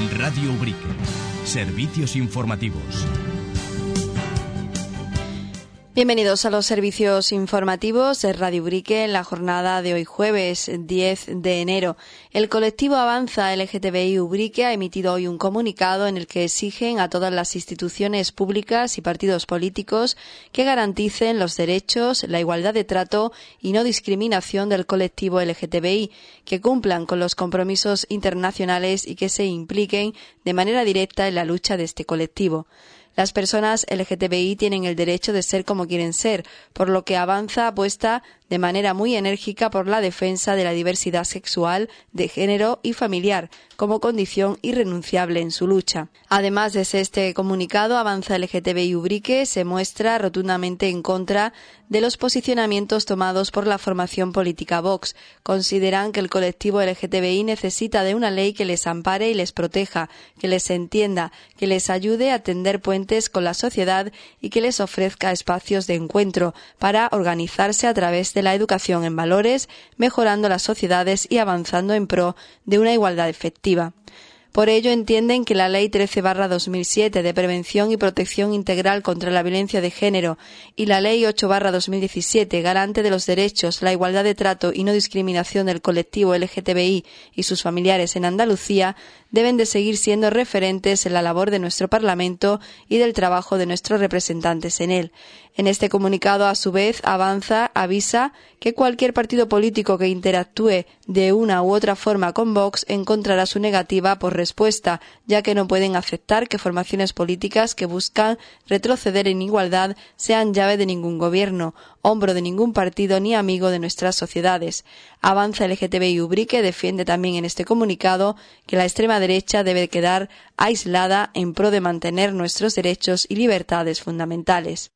Radio Ubrique. Servicios informativos. Bienvenidos a los servicios informativos de Radio Ubrique en la jornada de hoy jueves 10 de enero. El colectivo Avanza LGTBI Ubrique ha emitido hoy un comunicado en el que exigen a todas las instituciones públicas y partidos políticos que garanticen los derechos, la igualdad de trato y no discriminación del colectivo LGTBI, que cumplan con los compromisos internacionales y que se impliquen de manera directa en la lucha de este colectivo. Las personas LGTBI tienen el derecho de ser como quieren ser, por lo que Avanza apuesta de manera muy enérgica por la defensa de la diversidad sexual, de género y familiar, como condición irrenunciable en su lucha. Además, desde este comunicado, Avanza LGTBI Ubrique se muestra rotundamente en contra de los posicionamientos tomados por la formación política Vox. Consideran que el colectivo LGTBI necesita de una ley que les ampare y les proteja, que les entienda, que les ayude a tender puentes con la sociedad y que les ofrezca espacios de encuentro para organizarse a través de la educación en valores, mejorando las sociedades y avanzando en pro de una igualdad efectiva. Por ello, entienden que la Ley 13/2007 de Prevención y Protección Integral contra la Violencia de Género y la Ley 8/2017, garante de los derechos, la igualdad de trato y no discriminación del colectivo LGTBI y sus familiares en Andalucía, deben de seguir siendo referentes en la labor de nuestro Parlamento y del trabajo de nuestros representantes en él. En este comunicado, a su vez, Avanza avisa que cualquier partido político que interactúe de una u otra forma con Vox encontrará su negativa por respuesta, ya que no pueden aceptar que formaciones políticas que buscan retroceder en igualdad sean llave de ningún gobierno, hombro de ningún partido ni amigo de nuestras sociedades. Avanza LGTBI Ubrique defiende también en este comunicado que la extrema derecha debe quedar aislada en pro de mantener nuestros derechos y libertades fundamentales.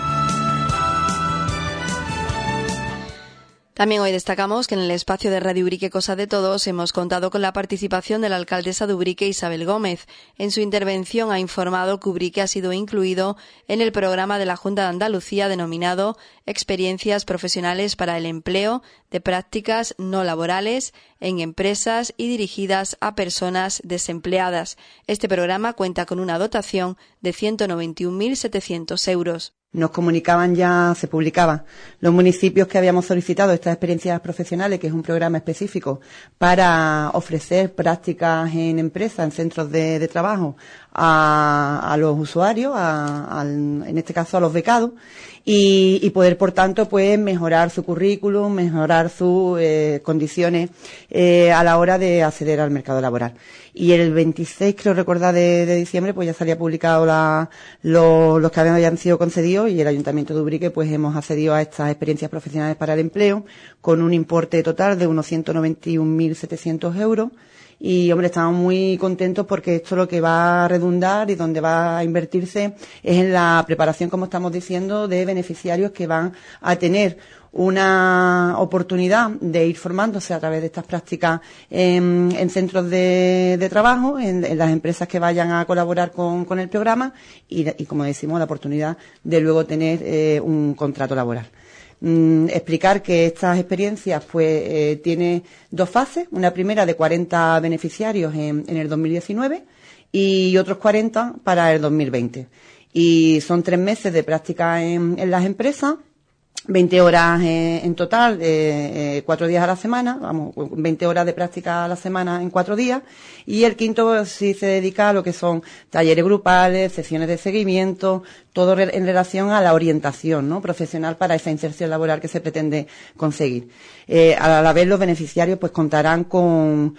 También hoy destacamos que en el espacio de Radio Ubrique Cosa de Todos hemos contado con la participación de la alcaldesa de Ubrique, Isabel Gómez. En su intervención ha informado que Ubrique ha sido incluido en el programa de la Junta de Andalucía denominado Experiencias Profesionales para el Empleo de Prácticas No Laborales en Empresas y dirigidas a personas desempleadas. Este programa cuenta con una dotación de 191.700 euros. Nos comunicaban ya, se publicaba, los municipios que habíamos solicitado estas experiencias profesionales, que es un programa específico para ofrecer prácticas en empresas, en centros de trabajo, a los usuarios, en este caso a los becados, y poder, por tanto, pues mejorar su currículum, mejorar sus condiciones a la hora de acceder al mercado laboral. Y el 26, creo recordar, de diciembre, pues ya salía publicado los que habían sido concedidos, y el Ayuntamiento de Ubrique pues hemos accedido a estas experiencias profesionales para el empleo con un importe total de unos 191.700 euros. Y, hombre, estamos muy contentos porque esto lo que va a redundar y donde va a invertirse es en la preparación, como estamos diciendo, de beneficiarios que van a tener una oportunidad de ir formándose a través de estas prácticas en centros de trabajo, en las empresas que vayan a colaborar con el programa y, como decimos, la oportunidad de luego tener un contrato laboral. Explicar que estas experiencias pues tiene dos fases, una primera de 40 beneficiarios en el 2019 y otros 40 para el 2020. Y son 3 meses de práctica en las empresas, 20 horas en total, 4 días a la semana, 20 horas de práctica a la semana en 4 días, y el quinto sí se dedica a lo que son talleres grupales, sesiones de seguimiento, todo en relación a la orientación, ¿no?, profesional para esa inserción laboral que se pretende conseguir. A la vez los beneficiarios pues contarán con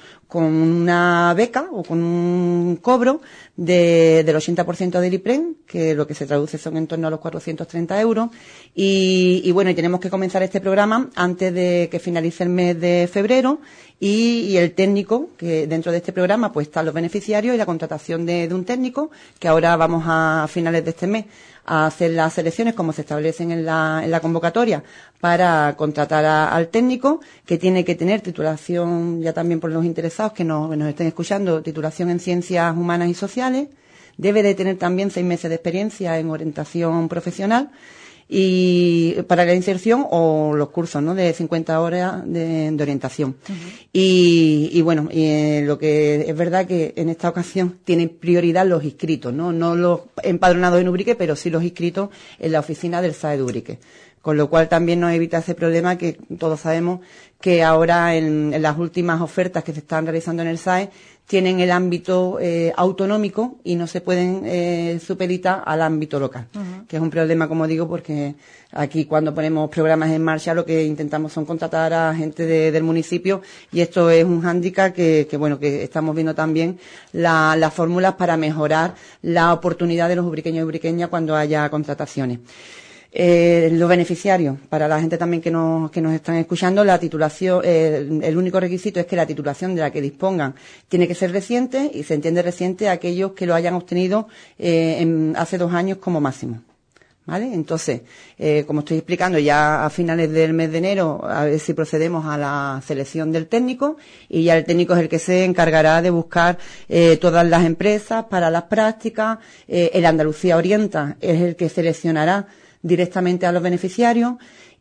una beca o con un cobro del 80% del IPREN, que lo que se traduce son en torno a los 430 euros. Y bueno, y tenemos que comenzar este programa antes de que finalice el mes de febrero. Y el técnico, que dentro de este programa pues están los beneficiarios y la contratación de un técnico, que ahora vamos a finales de este mes a hacer las selecciones como se establecen en la convocatoria para contratar al técnico, que tiene que tener titulación, ya también por los interesados que nos estén escuchando, titulación en Ciencias Humanas y Sociales, debe de tener también 6 meses de experiencia en orientación profesional y para la inserción o los cursos, ¿no? De 50 horas de orientación. Y bueno, lo que es verdad que en esta ocasión tienen prioridad los inscritos, ¿no? No los empadronados en Ubrique, pero sí los inscritos en la oficina del SAE de Ubrique. Con lo cual también nos evita ese problema que todos sabemos que ahora en las últimas ofertas que se están realizando en el SAE tienen el ámbito autonómico y no se pueden supeditar al ámbito local, que es un problema, como digo, porque aquí cuando ponemos programas en marcha lo que intentamos son contratar a gente del municipio y esto es un hándicap que estamos viendo también las fórmulas para mejorar la oportunidad de los ubriqueños y ubriqueñas cuando haya contrataciones. Los beneficiarios, para la gente también que nos están escuchando, la titulación, el único requisito es que la titulación de la que dispongan tiene que ser reciente y se entiende reciente a aquellos que lo hayan obtenido hace 2 años como máximo. ¿Vale? Entonces, como estoy explicando, ya a finales del mes de enero, a ver si procedemos a la selección del técnico y ya el técnico es el que se encargará de buscar todas las empresas para las prácticas. El Andalucía Orienta es el que seleccionará directamente a los beneficiarios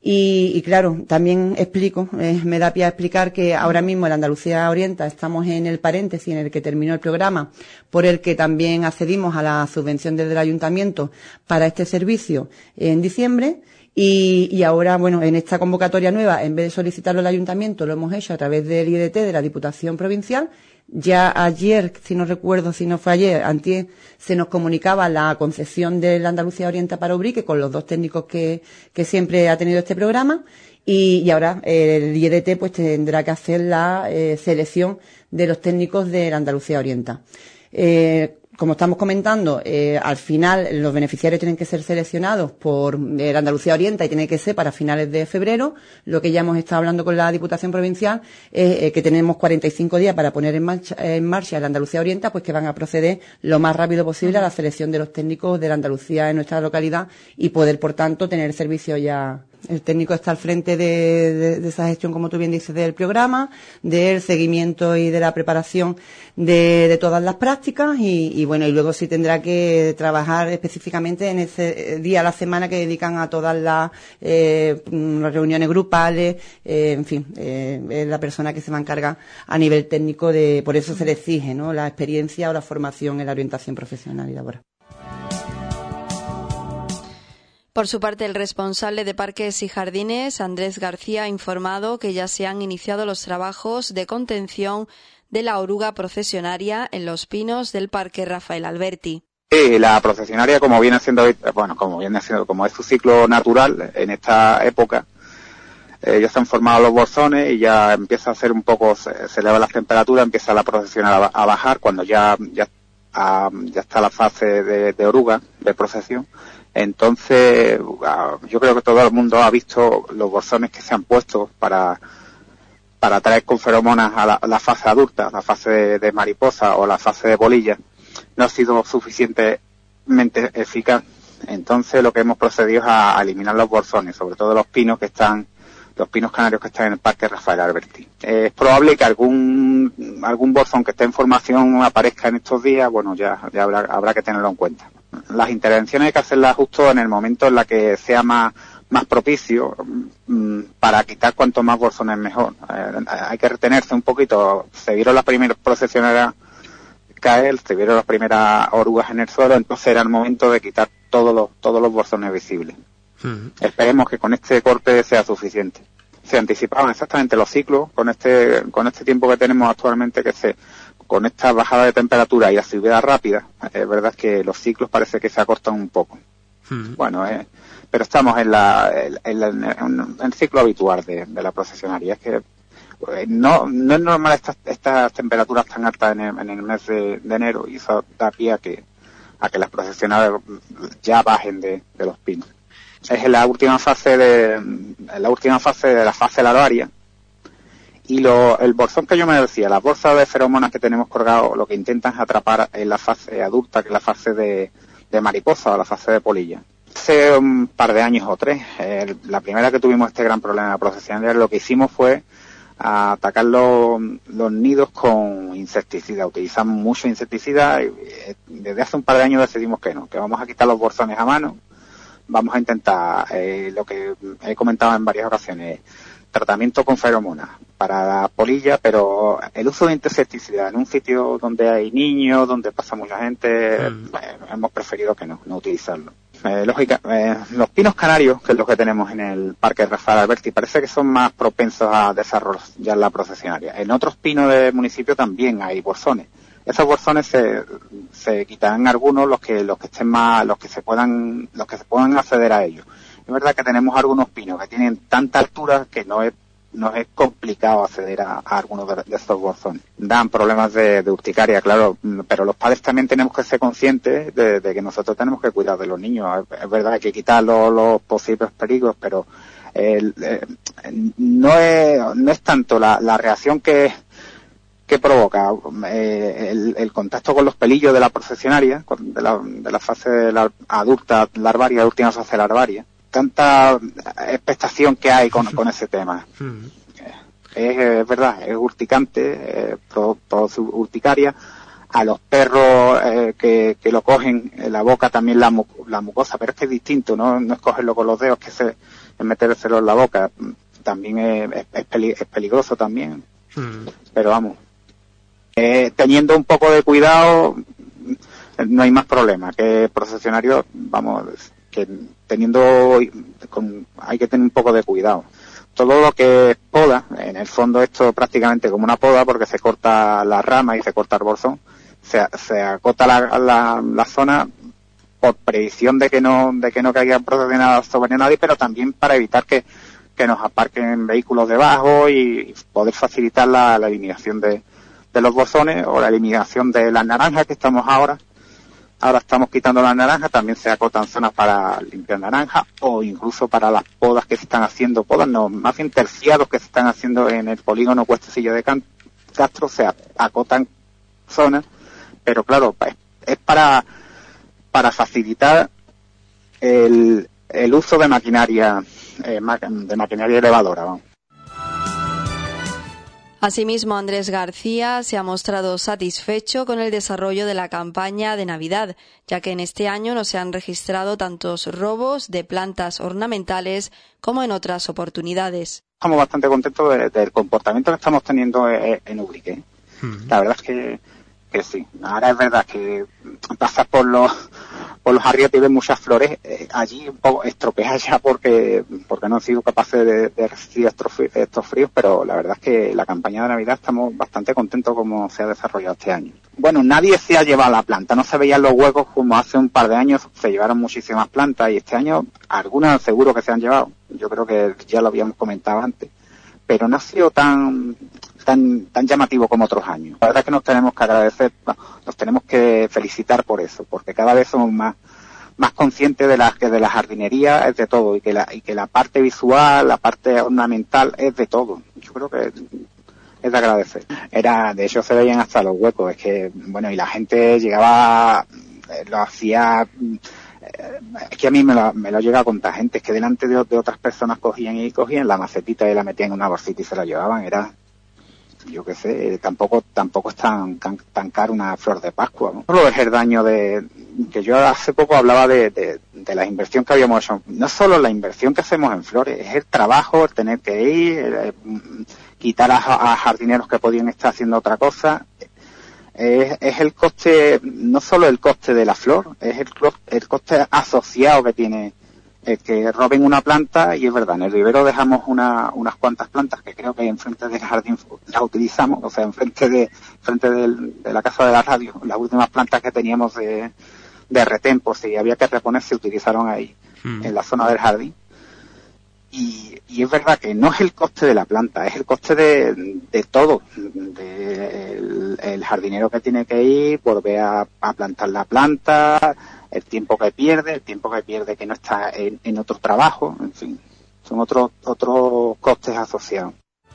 y claro, también explico, me da pie a explicar que ahora mismo el Andalucía Orienta estamos en el paréntesis en el que terminó el programa por el que también accedimos a la subvención desde el ayuntamiento para este servicio en diciembre y ahora, bueno, en esta convocatoria nueva, en vez de solicitarlo al ayuntamiento, lo hemos hecho a través del IDT de la Diputación Provincial. Ya ayer, si no recuerdo, si no fue ayer, antier, se nos comunicaba la concesión del Andalucía Orienta para Ubrique con los 2 técnicos que siempre ha tenido este programa y ahora el IEDT pues tendrá que hacer la selección de los técnicos del Andalucía Orienta. Como estamos comentando, al final los beneficiarios tienen que ser seleccionados por el Andalucía Orienta y tiene que ser para finales de febrero. Lo que ya hemos estado hablando con la Diputación Provincial es que tenemos 45 días para poner en marcha el Andalucía Orienta, pues que van a proceder lo más rápido posible a la selección de los técnicos de la Andalucía en nuestra localidad y poder, por tanto, tener servicio ya. El técnico está al frente de esa gestión, como tú bien dices, del programa, del seguimiento y de la preparación de todas las prácticas y bueno, y luego sí tendrá que trabajar específicamente en ese día a la semana que dedican a todas las reuniones grupales, en fin, es la persona que se va a encargar a nivel técnico por eso se le exige, ¿no? La experiencia o la formación en la orientación profesional y laboral. Por su parte, el responsable de Parques y Jardines, Andrés García, ha informado que ya se han iniciado los trabajos de contención de la oruga procesionaria en los pinos del Parque Rafael Alberti. Sí, la procesionaria, como es su ciclo natural en esta época, ya están formados los bolsones y ya empieza a hacer un poco, se elevan las temperaturas, empieza la procesionaria a bajar cuando ya está la fase de oruga, de procesión. Entonces, yo creo que todo el mundo ha visto los bolsones que se han puesto para traer con feromonas a la fase adulta, la fase de mariposa o la fase de polilla. No ha sido suficientemente eficaz. Entonces, lo que hemos procedido es a eliminar los bolsones, sobre todo los pinos canarios que están en el Parque Rafael Alberti. Es probable que algún bolsón que esté en formación aparezca en estos días, bueno, ya habrá que tenerlo en cuenta. Las intervenciones hay que hacerlas justo en el momento en la que sea más propicio para quitar cuanto más bolsones mejor. Hay que retenerse un poquito. Se vieron las primeras procesiones caer, se vieron las primeras orugas en el suelo, entonces era el momento de quitar todos los bolsones visibles. Esperemos que con este corte sea suficiente. Se anticipaban exactamente los ciclos con este tiempo que tenemos actualmente, con esta bajada de temperatura y la subida rápida. Es verdad que los ciclos parece que se acortan un poco. Bueno, pero estamos en el ciclo habitual de la procesionaria. Es que no es normal estas temperaturas tan altas en el mes de enero, y eso da pie a que las procesionarias ya bajen de los pinos. Es en la última fase de la fase larvaria. Y el bolsón que yo me decía, las bolsas de feromonas que tenemos colgados, lo que intentan es atrapar en la fase adulta, que es la fase de mariposa o la fase de polilla. Hace un par de años o 3, la primera que tuvimos este gran problema de procesionaria, lo que hicimos fue atacar los nidos con insecticida. Utilizamos mucho insecticida y desde hace un par de años decidimos que vamos a quitar los bolsones a mano, vamos a intentar, lo que he comentado en varias ocasiones, tratamiento con feromonas para la polilla, pero el uso de insecticida en un sitio donde hay niños, donde pasa mucha gente, hemos preferido que no utilizarlo. Los pinos canarios, que es lo que tenemos en el Parque Rafael Alberti, parece que son más propensos a desarrollar la procesionaria. En otros pinos del municipio también hay bolsones. Esos bolsones se quitarán algunos, los que se puedan acceder a ellos. Es verdad que tenemos algunos pinos que tienen tanta altura que no es complicado acceder a algunos de estos bolsones. Dan problemas de urticaria, claro, pero los padres también tenemos que ser conscientes de que nosotros tenemos que cuidar de los niños. Es verdad, hay que quitar los posibles peligros, pero no es tanto la reacción que provoca el contacto con los pelillos de la procesionaria, de la fase adulta larvaria, última fase larvaria. Tanta expectación que hay con ese tema. Es verdad, es urticante, produce urticaria. A los perros que lo cogen en la boca también la mucosa, pero es que es distinto, no es cogerlo con los dedos, que es metérselo en la boca. También es peligroso también. Pero vamos, teniendo un poco de cuidado no hay más problema. Que procesionarios, vamos, que hay que tener un poco de cuidado. Todo lo que es poda, en el fondo esto prácticamente como una poda, porque se corta la rama y se corta el bolsón, se acota la zona por previsión de que no caigan procesionadas sobre nadie, pero también para evitar que nos aparquen vehículos debajo y poder facilitar la eliminación de los bolsones o la eliminación de las naranjas que estamos ahora. Ahora estamos quitando las naranjas, también se acotan zonas para limpiar naranjas o incluso para las podas que se están haciendo, más bien terciados que se están haciendo en el polígono Cuestecillo de Castro, se acotan zonas, pero claro, es para facilitar el uso de maquinaria elevadora, vamos. Asimismo, Andrés García se ha mostrado satisfecho con el desarrollo de la campaña de Navidad, ya que en este año no se han registrado tantos robos de plantas ornamentales como en otras oportunidades. Estamos bastante contentos del comportamiento que estamos teniendo en Ubrique. La verdad es que sí. Ahora es verdad que pasas por los arrietes y ves muchas flores, allí un poco estropeadas ya porque no han sido capaces de resistir estos fríos, pero la verdad es que la campaña de Navidad estamos bastante contentos como se ha desarrollado este año. Bueno, nadie se ha llevado la planta, no se veían los huecos como hace un par de años, se llevaron muchísimas plantas y este año algunas seguro que se han llevado, yo creo que ya lo habíamos comentado antes, pero no ha sido tan llamativo como otros años. La verdad es que nos tenemos que agradecer, nos tenemos que felicitar por eso, porque cada vez somos más conscientes de la jardinería es de todo y que la parte visual, la parte ornamental es de todo. Yo creo que es de agradecer. De hecho se veían hasta los huecos, es que, bueno, y la gente llegaba, lo hacía, es que a mí me lo llega a contar gente, es que delante de otras personas cogían la macetita y la metían en una bolsita y se la llevaban, yo qué sé, tampoco es tan caro una flor de Pascua, ¿no? Solo es el daño que yo hace poco hablaba de la inversión que habíamos hecho. No solo la inversión que hacemos en flores, es el trabajo, el tener que ir, quitar a jardineros que podían estar haciendo otra cosa. Es el coste, no solo el coste de la flor, es el coste asociado que tiene que roben una planta, y es verdad, en el vivero dejamos unas cuantas plantas que creo que enfrente del jardín las utilizamos, o sea, enfrente de la casa de la radio, las últimas plantas que teníamos de retén, por si había que reponer, se utilizaron ahí, en la zona del jardín. Y es verdad que no es el coste de la planta, es el coste de todo, el jardinero que tiene que ir, volver a plantar la planta, el tiempo que pierde que no está en otro trabajo, en fin, son otros costes asociados.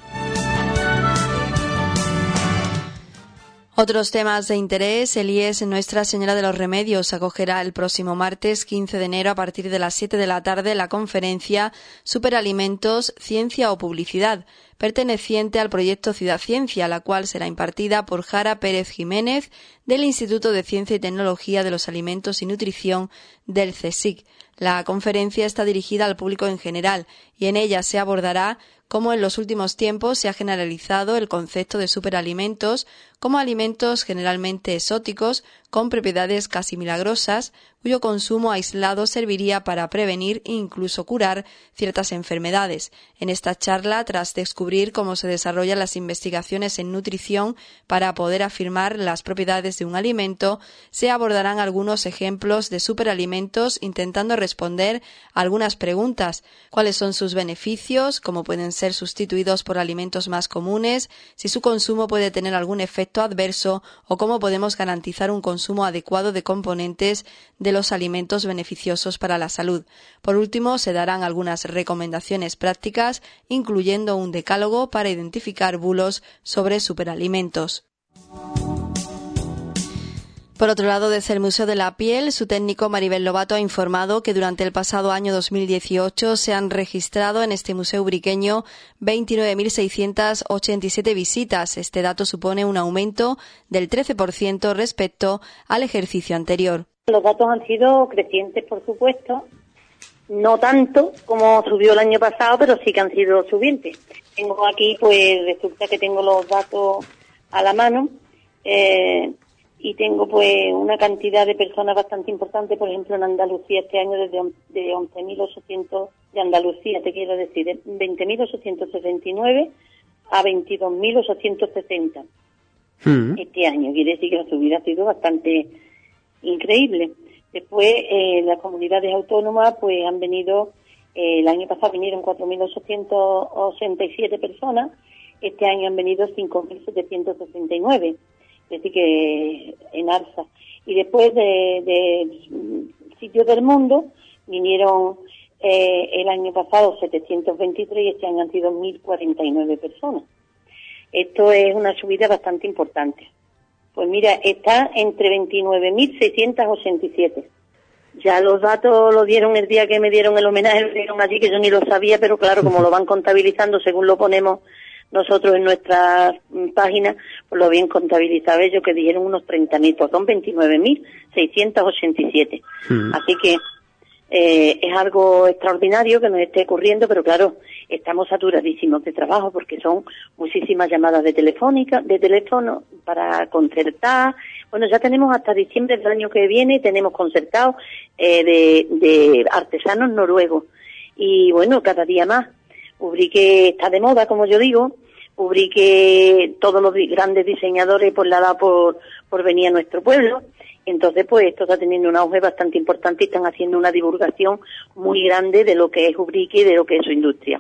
Otros temas de interés. El IES Nuestra Señora de los Remedios acogerá el próximo martes 15 de enero a partir de las 7 de la tarde la conferencia Superalimentos, Ciencia o Publicidad, perteneciente al proyecto Ciudad Ciencia, la cual será impartida por Jara Pérez Jiménez del Instituto de Ciencia y Tecnología de los Alimentos y Nutrición del CSIC. La conferencia está dirigida al público en general y en ella se abordará cómo en los últimos tiempos se ha generalizado el concepto de superalimentos como alimentos generalmente exóticos con propiedades casi milagrosas, cuyo consumo aislado serviría para prevenir e incluso curar ciertas enfermedades. En esta charla, tras descubrir cómo se desarrollan las investigaciones en nutrición para poder afirmar las propiedades de un alimento, se abordarán algunos ejemplos de superalimentos intentando responder a algunas preguntas: cuáles son sus beneficios, cómo pueden ser sustituidos por alimentos más comunes, si su consumo puede tener algún efecto adverso o cómo podemos garantizar un consumo adecuado de componentes de los alimentos beneficiosos para la salud. Por último, se darán algunas recomendaciones prácticas, incluyendo un decálogo para identificar bulos sobre superalimentos. Por otro lado, desde el Museo de la Piel, su técnico Maribel Lobato ha informado que durante el pasado año 2018 se han registrado en este museo ubriqueño 29.687 visitas. Este dato supone un aumento del 13% respecto al ejercicio anterior. Los datos han sido crecientes, por supuesto, no tanto como subió el año pasado, pero sí que han sido subientes. Tengo aquí, pues resulta que tengo los datos a la mano, y tengo pues una cantidad de personas bastante importante. Por ejemplo, en Andalucía este año de 11.800 de Andalucía, te quiero decir, de 20.869 a 22.860 este año. Quiere decir que la subida ha sido bastante increíble. Después, las comunidades autónomas pues han venido, el año pasado vinieron 4.887 personas, este año han venido 5.769. Es decir, que en alza. Y después de sitios del mundo vinieron el año pasado 723 y este año han sido 1.049 personas. Esto es una subida bastante importante. Pues mira, está entre 29.687. Ya los datos los dieron el día que me dieron el homenaje, lo dieron allí, que yo ni lo sabía, pero claro, como lo van contabilizando según lo ponemos nosotros en nuestra página, pues lo habían contabilizado ellos, que dijeron unos 30.000, pues son 29.687. Así que es algo extraordinario que nos esté ocurriendo, pero claro, estamos saturadísimos de trabajo porque son muchísimas llamadas de teléfono para concertar. Bueno, ya tenemos hasta diciembre del año que viene, tenemos concertados de artesanos noruegos. Y bueno, cada día más. Ubrique está de moda, como yo digo. Ubrique, todos los grandes diseñadores pues la da por venir a nuestro pueblo. Entonces, pues esto está teniendo un auge bastante importante y están haciendo una divulgación muy grande de lo que es Ubrique y de lo que es su industria.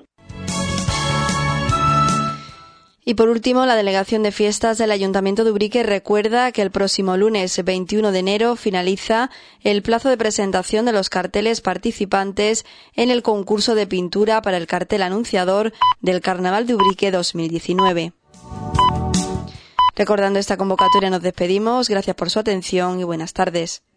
Y por último, la Delegación de Fiestas del Ayuntamiento de Ubrique recuerda que el próximo lunes 21 de enero finaliza el plazo de presentación de los carteles participantes en el concurso de pintura para el cartel anunciador del Carnaval de Ubrique 2019. Recordando esta convocatoria nos despedimos. Gracias por su atención y buenas tardes.